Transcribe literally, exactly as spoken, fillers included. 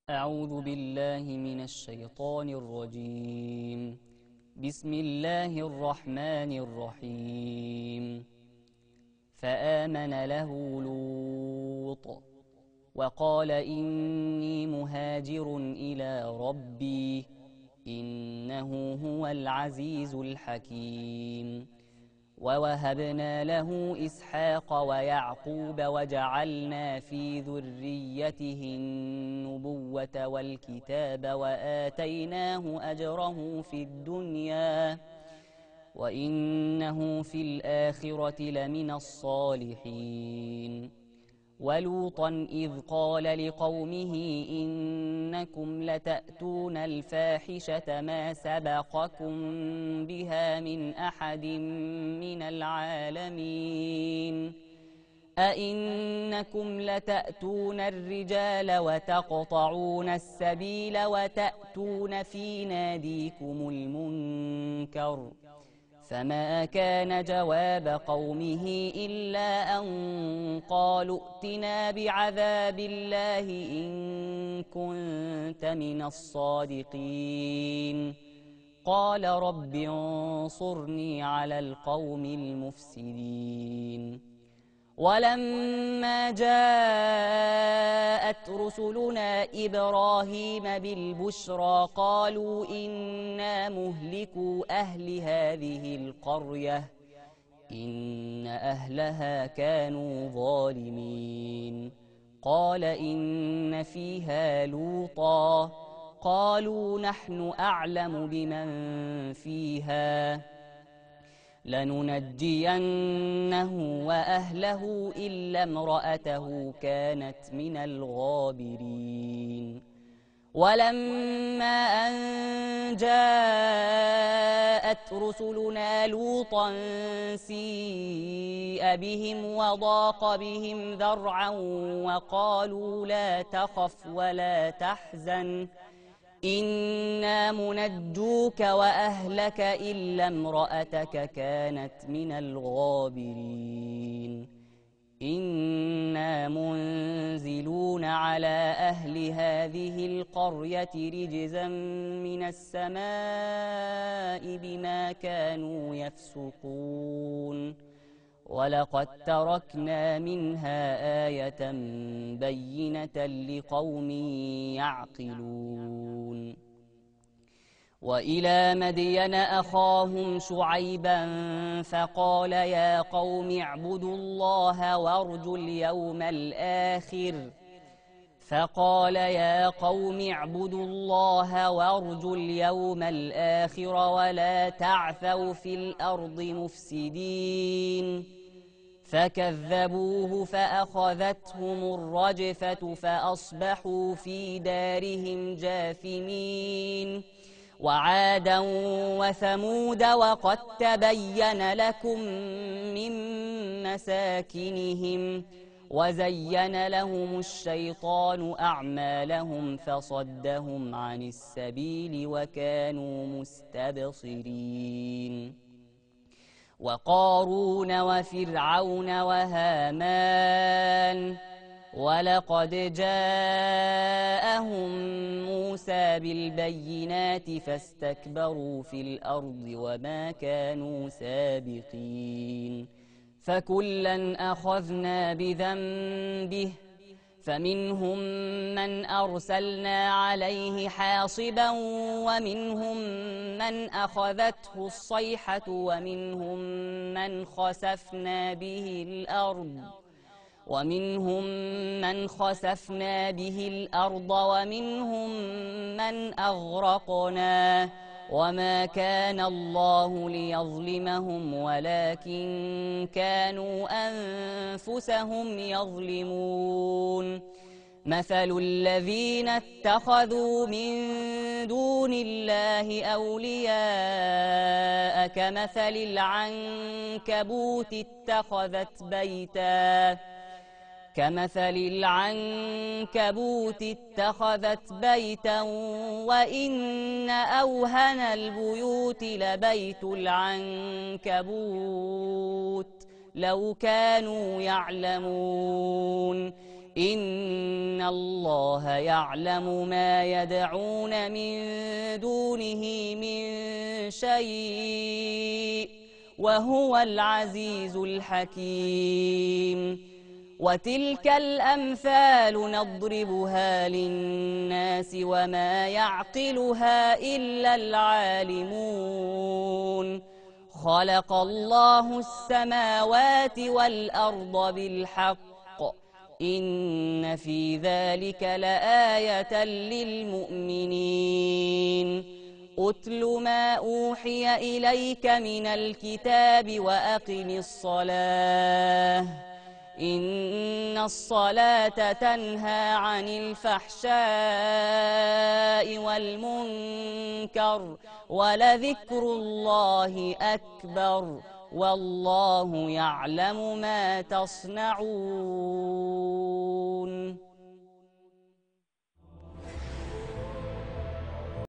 أعوذ بالله من الشيطان الرجيم. بسم الله الرحمن الرحيم. فآمن له لوط وقال إني مهاجر إلى ربي إنه هو العزيز الحكيم. ووهبنا له إسحاق ويعقوب وجعلنا في ذريته النبوة والكتاب وآتيناه أجره في الدنيا وإنه في الآخرة لمن الصالحين. ولوطا إذ قال لقومه إنكم لتأتون الفاحشة ما سبقكم بها من أحد من العالمين. أئنكم لتأتون الرجال وتقطعون السبيل وتأتون في ناديكم المنكر. فما كان جواب قومه إلا أن قالوا ائتنا بعذاب الله إن كنت من الصادقين. قال رب انصرني على القوم المفسدين. ولما جاءت رسلنا إبراهيم بالبشرى قالوا إنا مهلكو أهل هذه القرية إن أهلها كانوا ظالمين. قال إن فيها لوطا قالوا نحن أعلم بمن فيها لننجينه وأهله إلا امرأته كانت من الغابرين. ولما أن جاءت رسلنا لوطا سيء بهم وضاق بهم ذرعا وقالوا لا تخف ولا تحزن إنا منجوك وأهلك إلا امرأتك كانت من الغابرين. إنا منزلون على أهل هذه القرية رجزا من السماء بما كانوا يفسقون. ولقد تركنا منها آية بينة لقوم يعقلون. وإلى مدين أخاهم شعيبا فقال يا قوم اعبدوا الله وارجوا اليوم الآخر فقال يا قوم اعبدوا الله وارجوا اليوم الآخر ولا تعثوا في الأرض مفسدين. فكذبوه فأخذتهم الرجفة فأصبحوا في دارهم جاثمين. وعادا وثمود وقد تبين لكم من مساكنهم وزين لهم الشيطان أعمالهم فصدهم عن السبيل وكانوا مستبصرين. وقارون وفرعون وهامان ولقد جاءهم موسى بالبينات فاستكبروا في الأرض وما كانوا سابقين. فكلا أخذنا بذنبه فمنهم من أرسلنا عليه حاصبا ومنهم من أخذته الصيحة ومنهم من خسفنا به الأرض ومنهم من خسفنا به الأرض ومنهم من أغرقنا وما كان الله ليظلمهم ولكن كانوا أنفسهم يظلمون. مثل الذين اتخذوا من دون الله أولياء كمثل العنكبوت اتخذت بيتا كمثل العنكبوت اتخذت بيتا وإن أوهن البيوت لبيت العنكبوت لو كانوا يعلمون. إن الله يعلم ما يدعون من دونه من شيء وهو العزيز الحكيم وتلك الأمثال نضربها للناس وما يعقلها إلا العالمون خلق الله السماوات والأرض بالحق إن في ذلك لآية للمؤمنين أتل ما أوحي إليك من الكتاب وأقم الصلاة إن الصلاة تنهى عن الفحشاء والمنكر ولذكر الله أكبر والله يعلم ما تصنعون.